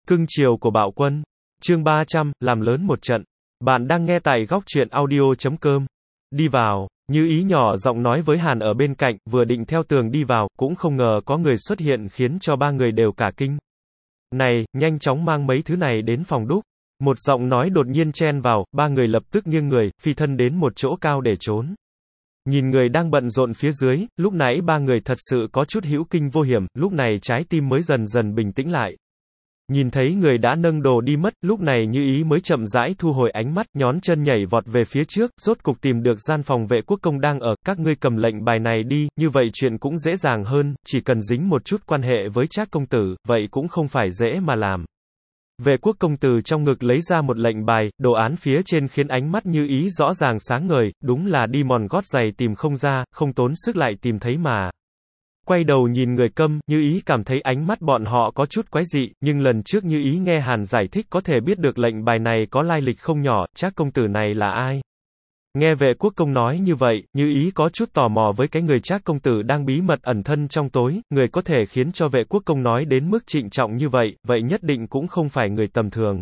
Cưng chiều của Bạo Quân. Chương 300, làm lớn một trận. Bạn đang nghe tại góc truyện audio.com. Đi vào, Như Ý nhỏ giọng nói với Hàn ở bên cạnh, vừa định theo tường đi vào, cũng không ngờ có người xuất hiện khiến cho ba người đều cả kinh. Này, nhanh chóng mang mấy thứ này đến phòng đúc. Một giọng nói đột nhiên chen vào, ba người lập tức nghiêng người, phi thân đến một chỗ cao để trốn. Nhìn người đang bận rộn phía dưới, lúc nãy ba người thật sự có chút hữu kinh vô hiểm, lúc này trái tim mới dần dần bình tĩnh lại. Nhìn thấy người đã nâng đồ đi mất, lúc này Như Ý mới chậm rãi thu hồi ánh mắt, nhón chân nhảy vọt về phía trước, rốt cục tìm được gian phòng vệ quốc công đang ở, các ngươi cầm lệnh bài này đi, như vậy chuyện cũng dễ dàng hơn, chỉ cần dính một chút quan hệ với Trác công tử, vậy cũng không phải dễ mà làm. Vệ quốc công tử trong ngực lấy ra một lệnh bài, đồ án phía trên khiến ánh mắt Như Ý rõ ràng sáng ngời, đúng là đi mòn gót giày tìm không ra, không tốn sức lại tìm thấy mà. Quay đầu nhìn người Câm, Như Ý cảm thấy ánh mắt bọn họ có chút quái dị, nhưng lần trước Như Ý nghe Hàn giải thích có thể biết được lệnh bài này có lai lịch không nhỏ, Trác công tử này là ai? Nghe vệ quốc công nói như vậy, Như Ý có chút tò mò với cái người Trác công tử đang bí mật ẩn thân trong tối, người có thể khiến cho vệ quốc công nói đến mức trịnh trọng như vậy, vậy nhất định cũng không phải người tầm thường.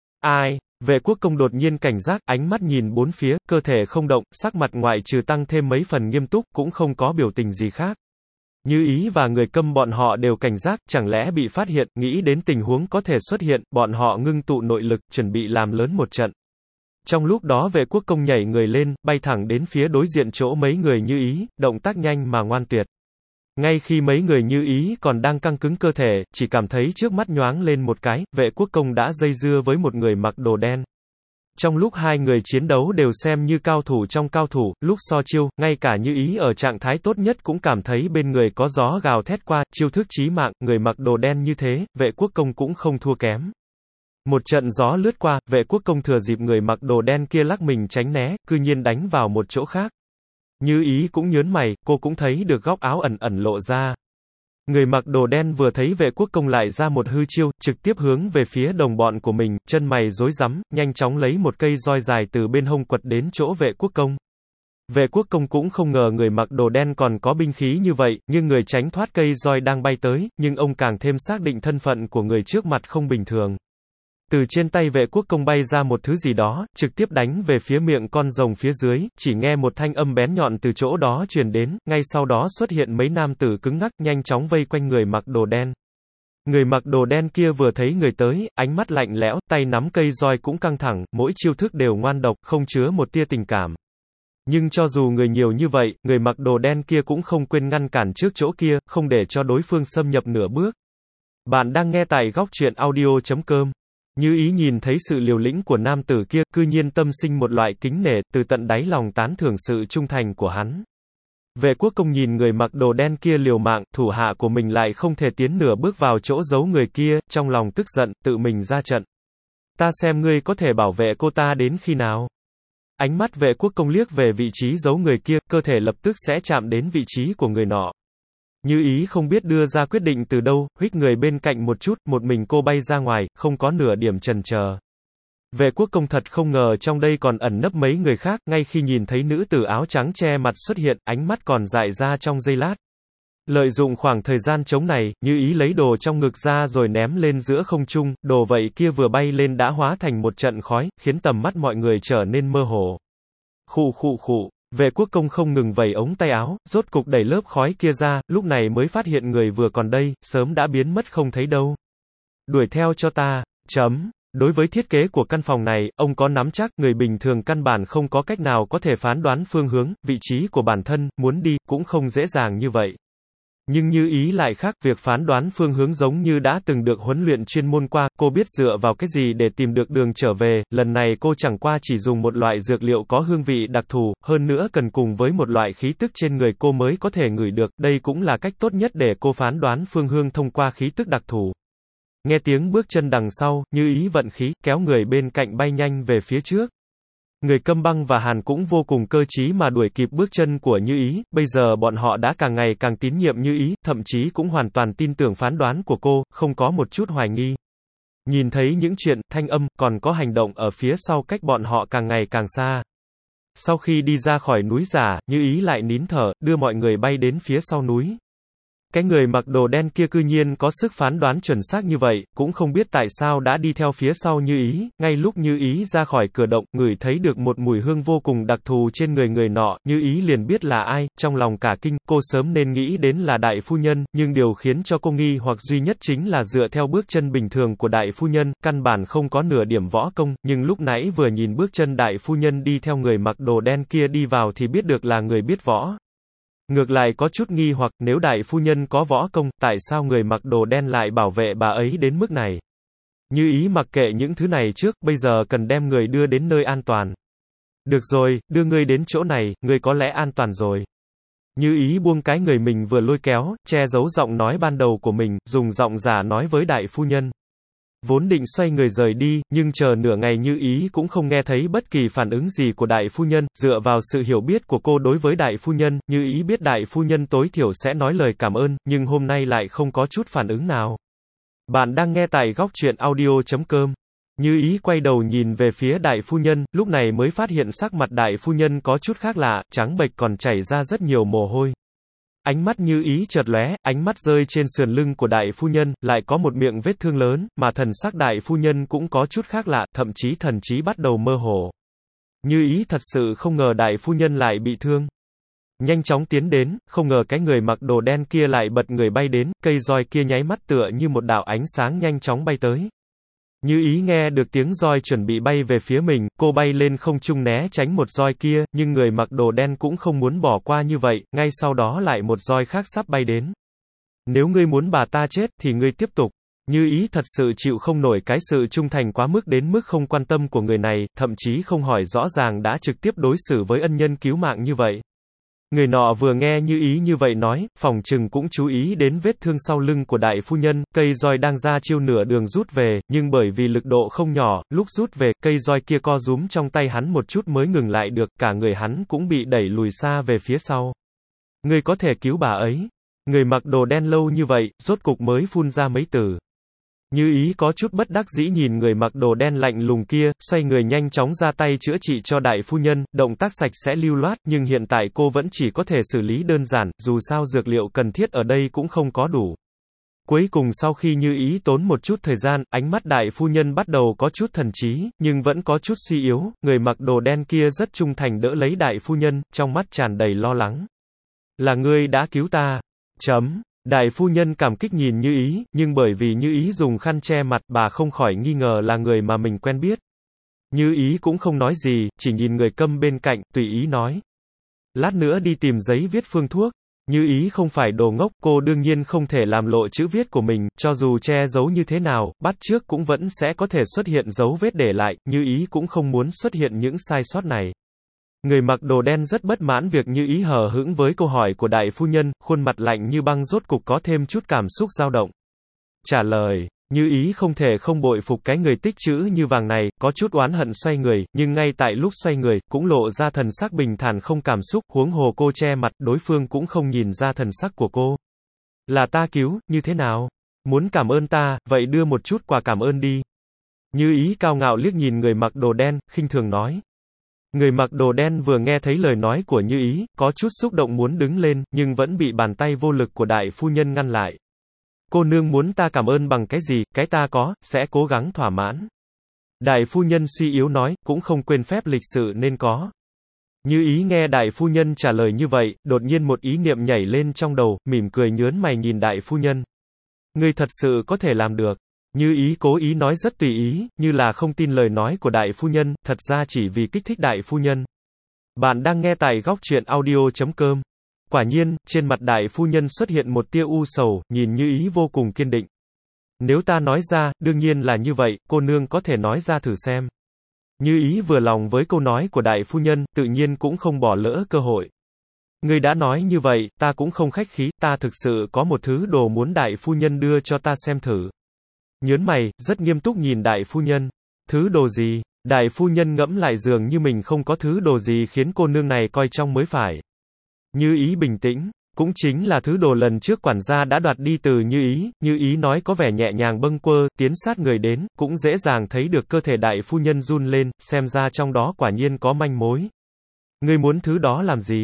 Ai? Vệ quốc công đột nhiên cảnh giác, ánh mắt nhìn bốn phía, cơ thể không động, sắc mặt ngoại trừ tăng thêm mấy phần nghiêm túc, cũng không có biểu tình gì khác. Như Ý và người Câm bọn họ đều cảnh giác, chẳng lẽ bị phát hiện, nghĩ đến tình huống có thể xuất hiện, bọn họ ngưng tụ nội lực, chuẩn bị làm lớn một trận. Trong lúc đó vệ quốc công nhảy người lên, bay thẳng đến phía đối diện chỗ mấy người Như Ý, động tác nhanh mà ngoan tuyệt. Ngay khi mấy người Như Ý còn đang căng cứng cơ thể, chỉ cảm thấy trước mắt nhoáng lên một cái, vệ quốc công đã dây dưa với một người mặc đồ đen. Trong lúc hai người chiến đấu đều xem như cao thủ trong cao thủ, lúc so chiêu, ngay cả Như Ý ở trạng thái tốt nhất cũng cảm thấy bên người có gió gào thét qua, chiêu thức chí mạng, người mặc đồ đen như thế, vệ quốc công cũng không thua kém. Một trận gió lướt qua, vệ quốc công thừa dịp người mặc đồ đen kia lắc mình tránh né, cư nhiên đánh vào một chỗ khác. Như Ý cũng nhớn mày, cô cũng thấy được góc áo ẩn ẩn lộ ra. Người mặc đồ đen vừa thấy vệ quốc công lại ra một hư chiêu, trực tiếp hướng về phía đồng bọn của mình, chân mày rối rắm, nhanh chóng lấy một cây roi dài từ bên hông quật đến chỗ vệ quốc công. Vệ quốc công cũng không ngờ người mặc đồ đen còn có binh khí như vậy, nhưng người tránh thoát cây roi đang bay tới, nhưng ông càng thêm xác định thân phận của người trước mặt không bình thường. Từ trên tay vệ quốc công bay ra một thứ gì đó, trực tiếp đánh về phía miệng con rồng phía dưới, chỉ nghe một thanh âm bén nhọn từ chỗ đó truyền đến, ngay sau đó xuất hiện mấy nam tử cứng ngắc, nhanh chóng vây quanh người mặc đồ đen. Người mặc đồ đen kia vừa thấy người tới, ánh mắt lạnh lẽo, tay nắm cây roi cũng căng thẳng, mỗi chiêu thức đều ngoan độc, không chứa một tia tình cảm. Nhưng cho dù người nhiều như vậy, người mặc đồ đen kia cũng không quên ngăn cản trước chỗ kia, không để cho đối phương xâm nhập nửa bước. Bạn đang nghe tại góc truyện audio.com. Như Ý nhìn thấy sự liều lĩnh của nam tử kia, cư nhiên tâm sinh một loại kính nể, từ tận đáy lòng tán thưởng sự trung thành của hắn. Vệ quốc công nhìn người mặc đồ đen kia liều mạng, thủ hạ của mình lại không thể tiến nửa bước vào chỗ giấu người kia, trong lòng tức giận, tự mình ra trận. Ta xem ngươi có thể bảo vệ cô ta đến khi nào. Ánh mắt vệ quốc công liếc về vị trí giấu người kia, cơ thể lập tức sẽ chạm đến vị trí của người nọ. Như Ý không biết đưa ra quyết định từ đâu, huých người bên cạnh một chút, một mình cô bay ra ngoài, không có nửa điểm chần chờ. Vệ quốc công thật không ngờ trong đây còn ẩn nấp mấy người khác, ngay khi nhìn thấy nữ tử áo trắng che mặt xuất hiện, ánh mắt còn dại ra trong giây lát. Lợi dụng khoảng thời gian trống này, Như Ý lấy đồ trong ngực ra rồi ném lên giữa không trung, đồ vậy kia vừa bay lên đã hóa thành một trận khói, khiến tầm mắt mọi người trở nên mơ hồ. Khụ khụ khụ. Vệ quốc công không ngừng vẩy ống tay áo, rốt cục đẩy lớp khói kia ra, lúc này mới phát hiện người vừa còn đây, sớm đã biến mất không thấy đâu. Đuổi theo cho ta. Đối với thiết kế của căn phòng này, ông có nắm chắc, người bình thường căn bản không có cách nào có thể phán đoán phương hướng, vị trí của bản thân, muốn đi, cũng không dễ dàng như vậy. Nhưng Như Ý lại khác, việc phán đoán phương hướng giống như đã từng được huấn luyện chuyên môn qua, cô biết dựa vào cái gì để tìm được đường trở về, lần này cô chẳng qua chỉ dùng một loại dược liệu có hương vị đặc thù, hơn nữa cần cùng với một loại khí tức trên người cô mới có thể ngửi được, đây cũng là cách tốt nhất để cô phán đoán phương hướng thông qua khí tức đặc thù. Nghe tiếng bước chân đằng sau, Như Ý vận khí, kéo người bên cạnh bay nhanh về phía trước. Người Câm Băng và Hàn cũng vô cùng cơ trí mà đuổi kịp bước chân của Như Ý, bây giờ bọn họ đã càng ngày càng tín nhiệm Như Ý, thậm chí cũng hoàn toàn tin tưởng phán đoán của cô, không có một chút hoài nghi. Nhìn thấy những chuyện, thanh âm, còn có hành động ở phía sau cách bọn họ càng ngày càng xa. Sau khi đi ra khỏi núi giả, Như Ý lại nín thở, đưa mọi người bay đến phía sau núi. Cái người mặc đồ đen kia cư nhiên có sức phán đoán chuẩn xác như vậy, cũng không biết tại sao đã đi theo phía sau Như Ý, ngay lúc Như Ý ra khỏi cửa động, ngửi thấy được một mùi hương vô cùng đặc thù trên người người nọ, Như Ý liền biết là ai, trong lòng cả kinh, cô sớm nên nghĩ đến là đại phu nhân, nhưng điều khiến cho cô nghi hoặc duy nhất chính là dựa theo bước chân bình thường của đại phu nhân, căn bản không có nửa điểm võ công, nhưng lúc nãy vừa nhìn bước chân đại phu nhân đi theo người mặc đồ đen kia đi vào thì biết được là người biết võ. Ngược lại có chút nghi hoặc, nếu đại phu nhân có võ công, tại sao người mặc đồ đen lại bảo vệ bà ấy đến mức này? Như Ý mặc kệ những thứ này trước, bây giờ cần đem người đưa đến nơi an toàn. Được rồi, đưa ngươi đến chỗ này, ngươi có lẽ an toàn rồi. Như Ý buông cái người mình vừa lôi kéo, che giấu giọng nói ban đầu của mình, dùng giọng giả nói với đại phu nhân. Vốn định xoay người rời đi, nhưng chờ nửa ngày Như Ý cũng không nghe thấy bất kỳ phản ứng gì của đại phu nhân, dựa vào sự hiểu biết của cô đối với đại phu nhân, Như Ý biết đại phu nhân tối thiểu sẽ nói lời cảm ơn, nhưng hôm nay lại không có chút phản ứng nào. Bạn đang nghe tại góc truyện audio.com. Như Ý quay đầu nhìn về phía đại phu nhân, lúc này mới phát hiện sắc mặt đại phu nhân có chút khác lạ, trắng bệch còn chảy ra rất nhiều mồ hôi. Ánh mắt Như Ý chợt lóe, ánh mắt rơi trên sườn lưng của đại phu nhân, lại có một miệng vết thương lớn, mà thần sắc đại phu nhân cũng có chút khác lạ, thậm chí thần trí bắt đầu mơ hồ. Như Ý thật sự không ngờ đại phu nhân lại bị thương. Nhanh chóng tiến đến, không ngờ cái người mặc đồ đen kia lại bật người bay đến, cây roi kia nháy mắt tựa như một đạo ánh sáng nhanh chóng bay tới. Như Ý nghe được tiếng roi chuẩn bị bay về phía mình, cô bay lên không trung né tránh một roi kia, nhưng người mặc đồ đen cũng không muốn bỏ qua như vậy, ngay sau đó lại một roi khác sắp bay đến. Nếu ngươi muốn bà ta chết, thì ngươi tiếp tục. Như Ý thật sự chịu không nổi cái sự trung thành quá mức đến mức không quan tâm của người này, thậm chí không hỏi rõ ràng đã trực tiếp đối xử với ân nhân cứu mạng như vậy. Người nọ vừa nghe Như Ý như vậy nói, phòng trừng cũng chú ý đến vết thương sau lưng của đại phu nhân, cây roi đang ra chiêu nửa đường rút về, nhưng bởi vì lực độ không nhỏ, lúc rút về, cây roi kia co rúm trong tay hắn một chút mới ngừng lại được, cả người hắn cũng bị đẩy lùi xa về phía sau. Ngươi có thể cứu bà ấy. Người mặc đồ đen lâu như vậy, rốt cục mới phun ra mấy từ. Như Ý có chút bất đắc dĩ nhìn người mặc đồ đen lạnh lùng kia, xoay người nhanh chóng ra tay chữa trị cho đại phu nhân, động tác sạch sẽ lưu loát, nhưng hiện tại cô vẫn chỉ có thể xử lý đơn giản, dù sao dược liệu cần thiết ở đây cũng không có đủ. Cuối cùng sau khi Như Ý tốn một chút thời gian, ánh mắt đại phu nhân bắt đầu có chút thần trí, nhưng vẫn có chút suy yếu, người mặc đồ đen kia rất trung thành đỡ lấy đại phu nhân, trong mắt tràn đầy lo lắng. Là ngươi đã cứu ta. Đại phu nhân cảm kích nhìn Như Ý, nhưng bởi vì Như Ý dùng khăn che mặt, bà không khỏi nghi ngờ là người mà mình quen biết. Như Ý cũng không nói gì, chỉ nhìn người câm bên cạnh, tùy ý nói. Lát nữa đi tìm giấy viết phương thuốc. Như Ý không phải đồ ngốc, cô đương nhiên không thể làm lộ chữ viết của mình, cho dù che giấu như thế nào, bắt chước cũng vẫn sẽ có thể xuất hiện dấu vết để lại, Như Ý cũng không muốn xuất hiện những sai sót này. Người mặc đồ đen rất bất mãn việc Như Ý hờ hững với câu hỏi của đại phu nhân, khuôn mặt lạnh như băng rốt cục có thêm chút cảm xúc dao động. Trả lời, Như Ý không thể không bội phục cái người tích trữ như vàng này, có chút oán hận xoay người, nhưng ngay tại lúc xoay người, cũng lộ ra thần sắc bình thản không cảm xúc, huống hồ cô che mặt, đối phương cũng không nhìn ra thần sắc của cô. Là ta cứu, như thế nào? Muốn cảm ơn ta, vậy đưa một chút quà cảm ơn đi. Như Ý cao ngạo liếc nhìn người mặc đồ đen, khinh thường nói. Người mặc đồ đen vừa nghe thấy lời nói của Như Ý, có chút xúc động muốn đứng lên, nhưng vẫn bị bàn tay vô lực của đại phu nhân ngăn lại. Cô nương muốn ta cảm ơn bằng cái gì, cái ta có, sẽ cố gắng thỏa mãn. Đại phu nhân suy yếu nói, cũng không quên phép lịch sự nên có. Như Ý nghe đại phu nhân trả lời như vậy, đột nhiên một ý niệm nhảy lên trong đầu, mỉm cười nhớn mày nhìn đại phu nhân. Ngươi thật sự có thể làm được. Như Ý cố ý nói rất tùy ý, như là không tin lời nói của đại phu nhân, thật ra chỉ vì kích thích đại phu nhân. Bạn đang nghe tại góc truyện audio.com. Quả nhiên, trên mặt đại phu nhân xuất hiện một tia u sầu, nhìn Như Ý vô cùng kiên định. Nếu ta nói ra, đương nhiên là như vậy, cô nương có thể nói ra thử xem. Như Ý vừa lòng với câu nói của đại phu nhân, tự nhiên cũng không bỏ lỡ cơ hội. Ngươi đã nói như vậy, ta cũng không khách khí, ta thực sự có một thứ đồ muốn đại phu nhân đưa cho ta xem thử. Nhớn mày, rất nghiêm túc nhìn đại phu nhân. Thứ đồ gì? Đại phu nhân ngẫm lại dường như mình không có thứ đồ gì khiến cô nương này coi trọng mới phải. Như Ý bình tĩnh, cũng chính là thứ đồ lần trước quản gia đã đoạt đi từ Như Ý nói có vẻ nhẹ nhàng bâng quơ, tiến sát người đến, cũng dễ dàng thấy được cơ thể đại phu nhân run lên, xem ra trong đó quả nhiên có manh mối. Ngươi muốn thứ đó làm gì?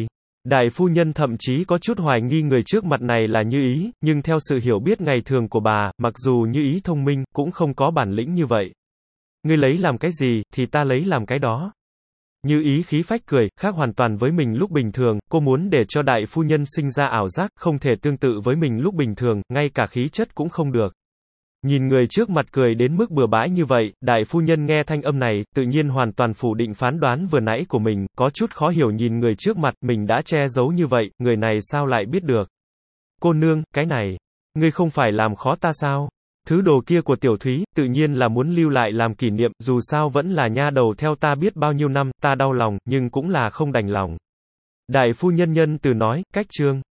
Đại phu nhân thậm chí có chút hoài nghi người trước mặt này là Như Ý, nhưng theo sự hiểu biết ngày thường của bà, mặc dù Như Ý thông minh, cũng không có bản lĩnh như vậy. Ngươi lấy làm cái gì, thì ta lấy làm cái đó. Như Ý khí phách cười, khác hoàn toàn với mình lúc bình thường, cô muốn để cho đại phu nhân sinh ra ảo giác, không thể tương tự với mình lúc bình thường, ngay cả khí chất cũng không được. Nhìn người trước mặt cười đến mức bừa bãi như vậy, đại phu nhân nghe thanh âm này, tự nhiên hoàn toàn phủ định phán đoán vừa nãy của mình, có chút khó hiểu nhìn người trước mặt, mình đã che giấu như vậy, người này sao lại biết được. Cô nương, cái này, ngươi không phải làm khó ta sao? Thứ đồ kia của tiểu thúy, tự nhiên là muốn lưu lại làm kỷ niệm, dù sao vẫn là nha đầu theo ta biết bao nhiêu năm, ta đau lòng, nhưng cũng là không đành lòng. Đại phu nhân nhân từ nói, cách chương.